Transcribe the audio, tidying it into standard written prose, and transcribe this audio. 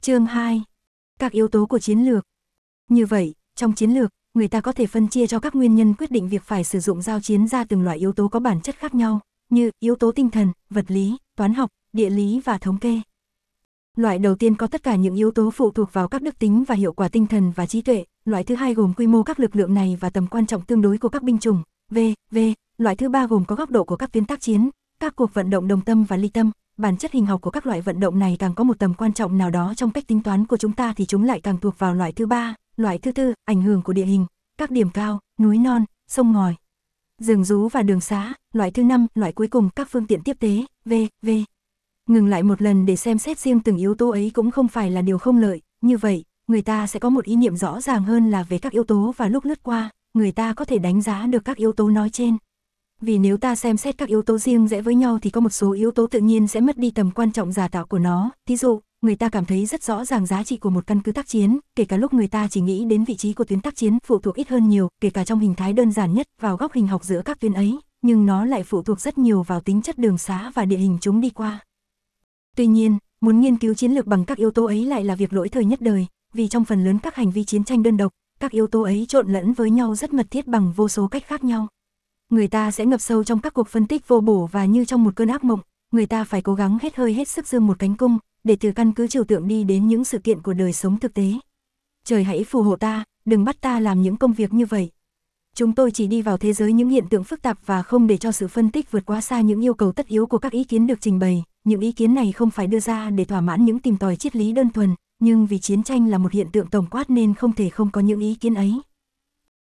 Chương 2. Các yếu tố của chiến lược. Như vậy, trong chiến lược, người ta có thể phân chia cho các nguyên nhân quyết định việc phải sử dụng giao chiến ra từng loại yếu tố có bản chất khác nhau, như yếu tố tinh thần, vật lý, toán học, địa lý và thống kê. Loại đầu tiên có tất cả những yếu tố phụ thuộc vào các đức tính và hiệu quả tinh thần và trí tuệ, loại thứ hai gồm quy mô các lực lượng này và tầm quan trọng tương đối của các binh chủng, loại thứ ba gồm có góc độ của các tuyến tác chiến, các cuộc vận động đồng tâm và ly tâm. Bản chất hình học của các loại vận động này càng có một tầm quan trọng nào đó trong cách tính toán của chúng ta thì chúng lại càng thuộc vào loại thứ ba. Loại thứ tư, ảnh hưởng của địa hình, các điểm cao, núi non, sông ngòi, rừng rú và đường xá. Loại thứ năm, loại cuối cùng, các phương tiện tiếp tế, Ngừng lại một lần để xem xét riêng từng yếu tố ấy cũng không phải là điều không lợi, như vậy, người ta sẽ có một ý niệm rõ ràng hơn là về các yếu tố và lúc lướt qua, người ta có thể đánh giá được các yếu tố nói trên. Vì nếu ta xem xét các yếu tố riêng rẽ với nhau thì có một số yếu tố tự nhiên sẽ mất đi tầm quan trọng giả tạo của nó. Thí dụ, người ta cảm thấy rất rõ ràng giá trị của một căn cứ tác chiến, kể cả lúc người ta chỉ nghĩ đến vị trí của tuyến tác chiến phụ thuộc ít hơn nhiều, kể cả trong hình thái đơn giản nhất vào góc hình học giữa các tuyến ấy, nhưng nó lại phụ thuộc rất nhiều vào tính chất đường xá và địa hình chúng đi qua. Tuy nhiên, muốn nghiên cứu chiến lược bằng các yếu tố ấy lại là việc lỗi thời nhất đời, vì trong phần lớn các hành vi chiến tranh đơn độc, các yếu tố ấy trộn lẫn với nhau rất mật thiết bằng vô số cách khác nhau. Người ta sẽ ngập sâu trong các cuộc phân tích vô bổ và như trong một cơn ác mộng, người ta phải cố gắng hết hơi hết sức dương một cánh cung, để từ căn cứ trừu tượng đi đến những sự kiện của đời sống thực tế. Trời hãy phù hộ ta, đừng bắt ta làm những công việc như vậy. Chúng tôi chỉ đi vào thế giới những hiện tượng phức tạp và không để cho sự phân tích vượt quá xa những yêu cầu tất yếu của các ý kiến được trình bày. Những ý kiến này không phải đưa ra để thỏa mãn những tìm tòi triết lý đơn thuần, nhưng vì chiến tranh là một hiện tượng tổng quát nên không thể không có những ý kiến ấy.